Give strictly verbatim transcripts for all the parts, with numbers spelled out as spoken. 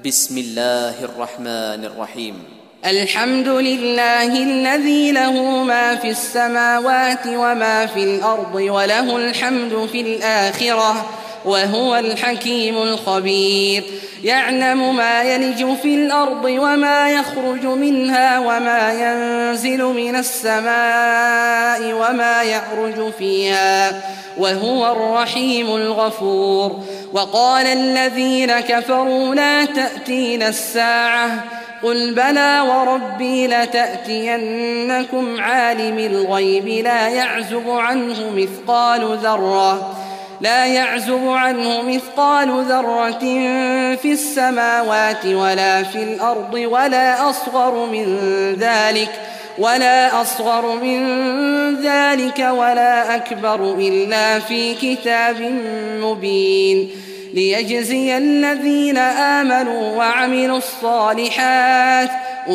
بسم الله الرحمن الرحيم. الحمد لله الذي له ما في السماوات وما في الأرض وله الحمد في الآخرة وهو الحكيم الخبير. يعلم ما يلج في الأرض وما يخرج منها وما ينزل من السماء وما يعرج فيها وهو الرحيم الغفور. وقال الذين كفروا لا تأتينا الساعة قل بلى وربي لتأتينكم عالم الغيب لا يعزب عنه مثقال ذرة لا يعزب عنه مثقال ذرة في السماوات ولا في الأرض ولا أصغر من ذلك ولا أصغر من ذلك ولا أكبر إلا في كتاب مبين ليجزي الذين آمنوا وعملوا الصالحات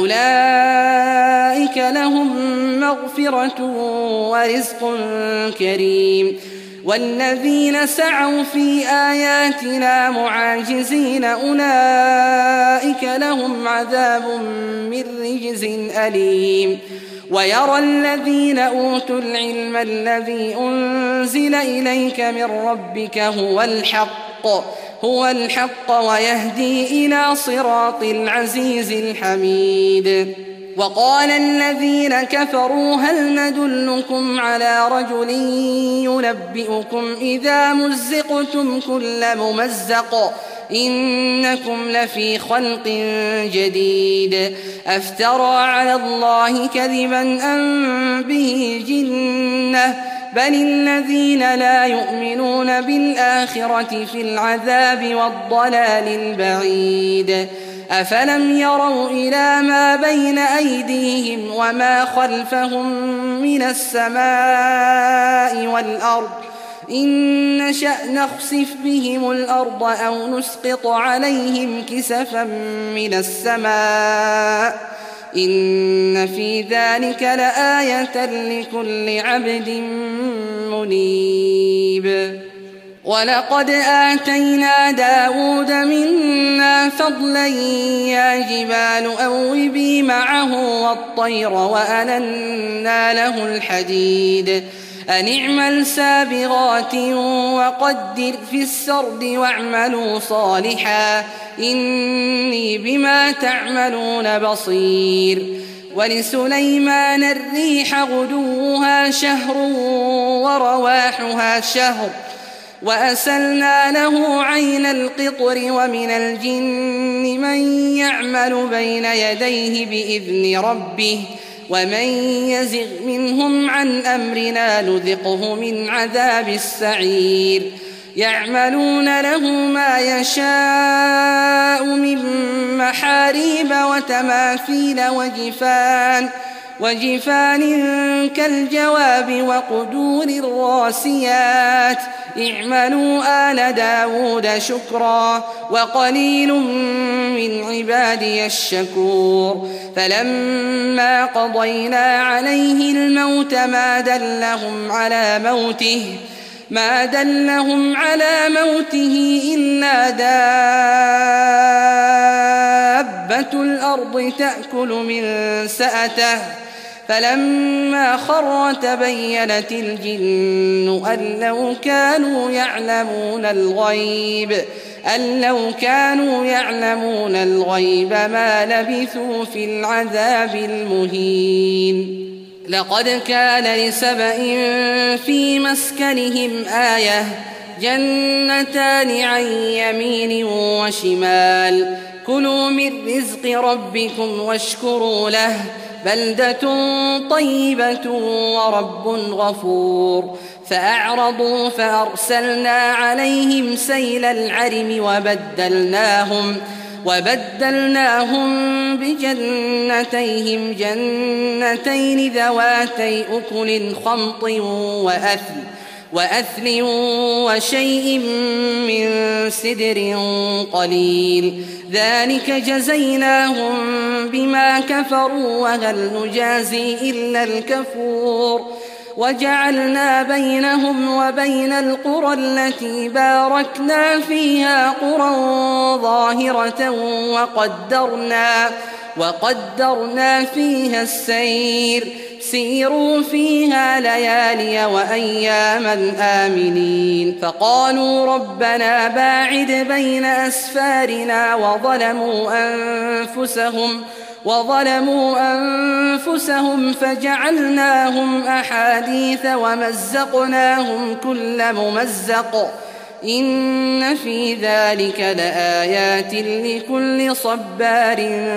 أولئك لهم مغفرة ورزق كريم. والذين سعوا في آياتنا معاجزين أولئك لهم عذاب من رجز أليم. ويرى الذين أوتوا العلم الذي أنزل إليك من ربك هو الحق هو الحق ويهدي إلى صراط العزيز الحميد. وقال الذين كفروا هل ندلكم على رجل ينبئكم إذا مزقتم كل ممزق إنكم لفي خلق جديد أفترى على الله كذبا أم به جنة بل الذين لا يؤمنون بالآخرة في العذاب والضلال البعيد. أفلم يروا إلى ما بين أيديهم وما خلفهم من السماء والأرض إن نشأ نخسف بهم الأرض أو نسقط عليهم كسفا من السماء إن في ذلك لآية لكل عبد منيب. ولقد آتينا داود منا فضلا يا جبال أوبي معه والطير وألنا له الحديد أن اعمل سابغات وقدر في السرد واعملوا صالحا إني بما تعملون بصير. ولسليمان الريح غدوها شهر ورواحها شهر وأسلنا له عين القطر ومن الجن من يعمل بين يديه بإذن ربه ومن يزغ منهم عن أمرنا نذقه من عذاب السعير. يعملون له ما يشاء من محاريب وتماثيل وجفان وجفان كالجواب وقدور الراسيات اعملوا آل داود شكرا وقليل من عبادي الشكور. فلما قضينا عليه الموت ما دلهم على موته ما دلهم على موته إلا دابة الأرض تأكل من سأته فلما خر تبينت الجن أن لو كانوا يعلمون الغيب أن لو كانوا يعلمون الغيب ما لبثوا في العذاب المهين. لقد كان لسبإ في مسكنهم آية جنتان عن يمين وشمال كلوا من رزق ربكم واشكروا له بلدة طيبة ورب غفور. فأعرضوا فأرسلنا عليهم سيل العرم وبدلناهم وبدلناهم بجنتيهم جنتين ذواتي أكل خمط وأثل وأثل وشيء من سدر قليل ذلك جزيناهم بما كفروا وهل نجازي إلا الكفور. وجعلنا بينهم وبين القرى التي باركنا فيها قرى ظاهرة وقدرنا, وقدرنا فيها السير سيروا فيها ليالي وأياما آمنين. فقالوا ربنا باعد بين أسفارنا وظلموا أنفسهم وظلموا أنفسهم فجعلناهم أحاديث ومزقناهم كل ممزق إن في ذلك لآيات لكل صبار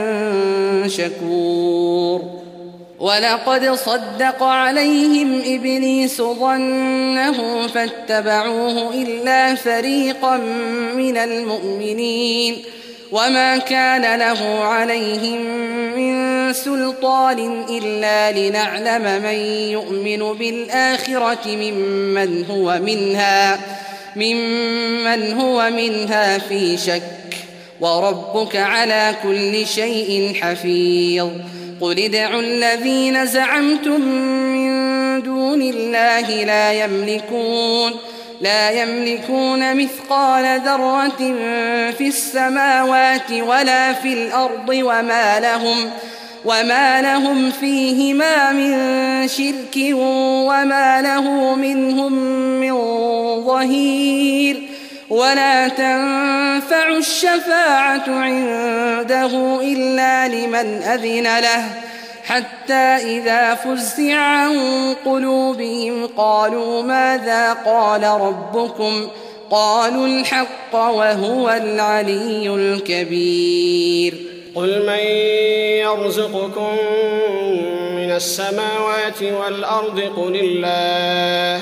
شكور. ولقد صدق عليهم إبليس ظنه فاتبعوه إلا فريقا من المؤمنين وما كان له عليهم من سلطان إلا لنعلم من يؤمن بالآخرة ممن هو منها ممن هو منها في شك وربك على كل شيء حفيظ. قل ادعوا الذين زعمتم من دون الله لا يملكون لا يملكون مثقال ذرة في السماوات ولا في الأرض وما لهم وما لهم فيهما من شرك وما له منهم من ظهير. ولا تنفع الشفاعة عنده إلا لمن أذن له حتى إذا فزع عن قلوبهم قالوا ماذا قال ربكم قالوا الحق وهو العلي الكبير. قل من يرزقكم من السماوات والأرض قل الله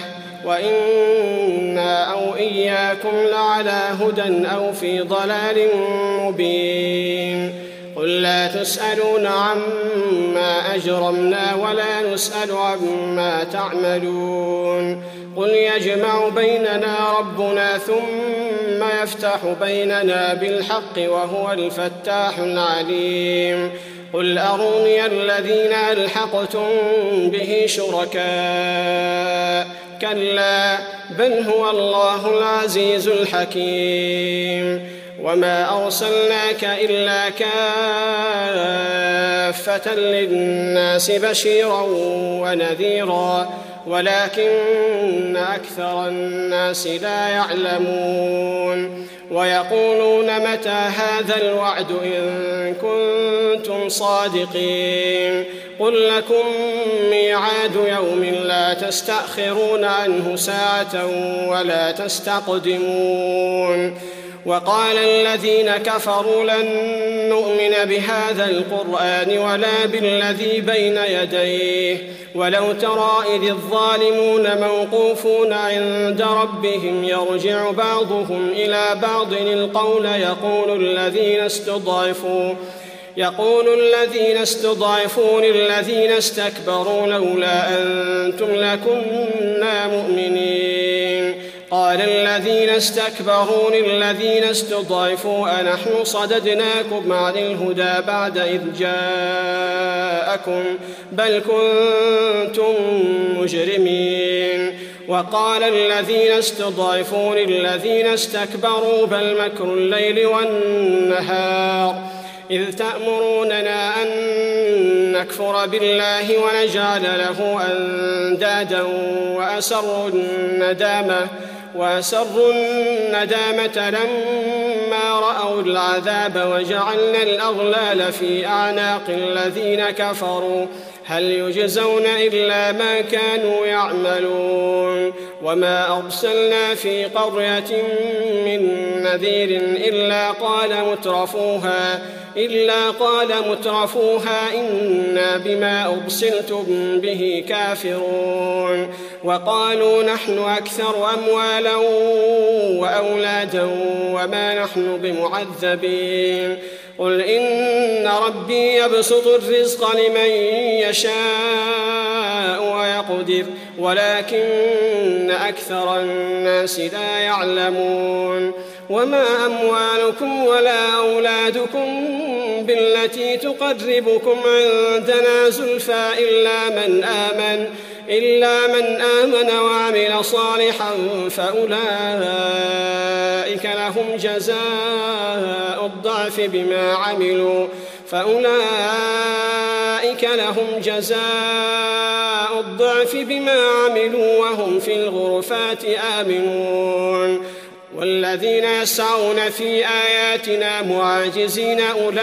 وإنا أو إياكم لعلى هدى أو في ضلال مبين. قل لا تسألون عما أجرمنا ولا نسأل عما تعملون. قل يجمع بيننا ربنا ثم يفتح بيننا بالحق وهو الفتاح العليم. قل أروني الذين ألحقتم به شركاء كلا بل هو الله العزيز الحكيم. وما أرسلناك إلا كافة للناس بشيرا ونذيرا ولكن أكثر الناس لا يعلمون. ويقولون متى هذا الوعد إن كنتم صادقين. قل لكم ميعاد يوم لا تستأخرون عنه ساعة ولا تستقدمون. وقال الذين كفروا لن نؤمن بهذا القرآن ولا بالذي بين يديه ولو ترى إذ الظالمون موقوفون عند ربهم يرجع بعضهم إلى بعض القول يقول الذين استضعفوا يقول الذين استضعفوا للذين استكبروا لولا أنتم لكنا مؤمنين. قال الذين استكبروا للذين استضعفوا أنحن صددناكم عن الهدى بعد إذ جاءكم بل كنتم مجرمين. وقال الذين استضعفوا للذين استكبروا بل مكر الليل والنهار إذ تأمروننا أن نكفر بالله ونجعل له أندادا وأسروا الندامة وأسروا الندامة لما رأوا العذاب وجعلنا الأغلال في أعناق الذين كفروا هل يجزون إلا ما كانوا يعملون. وما أرسلنا في قرية من نذير إلا قال مترفوها إلا قال مترفوها إنا بما أرسلتم به كافرون. وقالوا نحن أكثر أموالا وأولادا وما نحن بمعذبين. قل إن ربي يبسط الرزق لمن يشاء ويقدر ولكن أكثر الناس لا يعلمون. وما أموالكم ولا أولادكم بالتي تقربكم عندنا زلفى إلا من آمن إلا من آمن وعمل صالحا فأولئك لهم جزاء الضعف بما عملوا فأولئك لهم جزاء الضعف بما عملوا وهم في الغرفات آمنون والذين يسعون في آياتنا معاجزين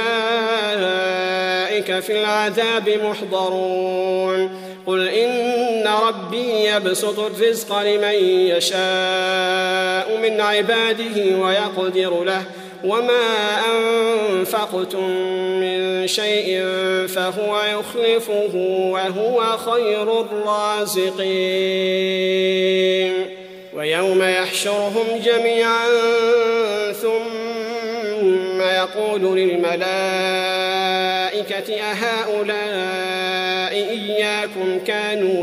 أولئك في العذاب محضرون قل إن ربي يبسط الرزق لمن يشاء من عباده ويقدر له وما أنفقتم من شيء فهو يخلفه وهو خير الرازقين ويوم يحشرهم جميعا ثم يقول للملائكة أهؤلاء إياكم كانوا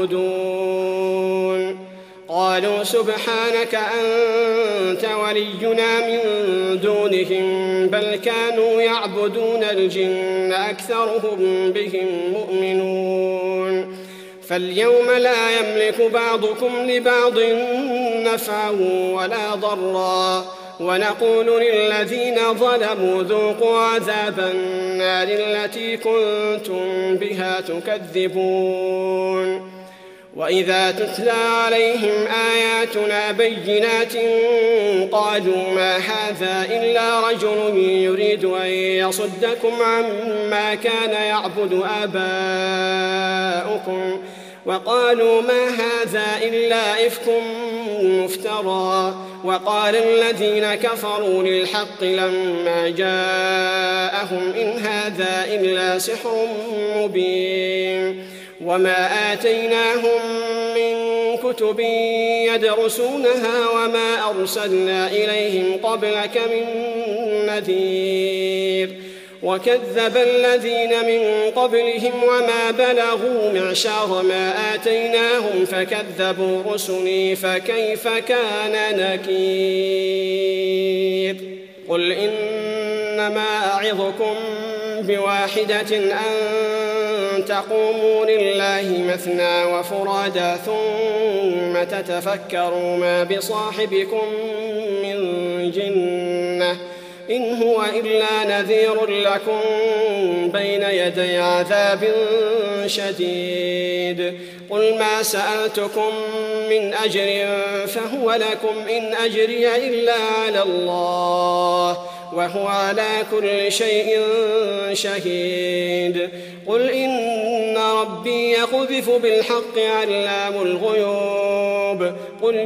يعبدون قالوا سبحانك أنت ولينا من دونهم بل كانوا يعبدون الجن أكثرهم بهم مؤمنون فاليوم لا يملك بعضكم لبعض نفعا ولا ضرا ونقول للذين ظلموا ذوقوا عذاب النار التي كنتم بها تكذبون وإذا تتلى عليهم آياتنا بينات قالوا ما هذا إلا رجل يريد أن يصدكم عما كان يعبد آباؤكم وقالوا ما هذا إلا إفك مفترى وقال الذين كفروا للحق لما جاءهم إن هذا إلا سحر مبين وما آتيناهم من كتب يدرسونها وما أرسلنا إليهم قبلك من نذير وكذب الذين من قبلهم وما بلغوا معشار ما آتيناهم فكذبوا رسلي فكيف كان نكير قل إنما أعظكم بواحدة أن تقوموا لله مثنى وفرادا ثم تتفكروا ما بصاحبكم من جنة إن هو إلا نذير لكم بين يدي عذاب شديد قل ما سألتكم من أجر فهو لكم إن أجري إلا على الله وهو على كل شيء شهيد قل إن ربي يقذف بالحق علام الغيوب قل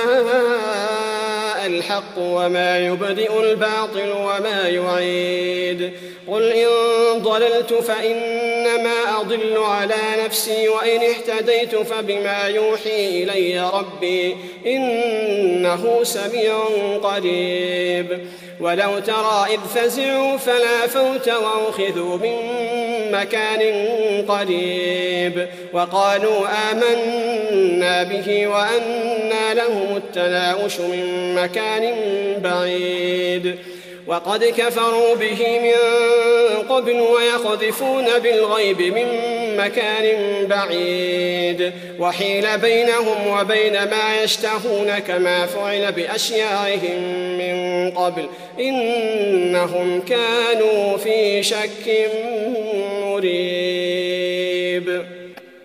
جاء الحق وما يبدئ الباطل وما يعيد قل إن ضللت فإنما أضل على نفسي وإن اهتديت فبما يوحي إلي ربي إنه سميع قريب ولو ترى إذ فزعوا فلا فوت وأخذوا من مكان قريب وقالوا آمنا به وأنى لهم التناوش من مكان بعيد وقد كفروا به من قبل ويقذفون بالغيب من مكان بعيد وحيل بينهم وبين ما يشتهون كما فعل بأشياعهم من قبل إنهم كانوا في شك مريب.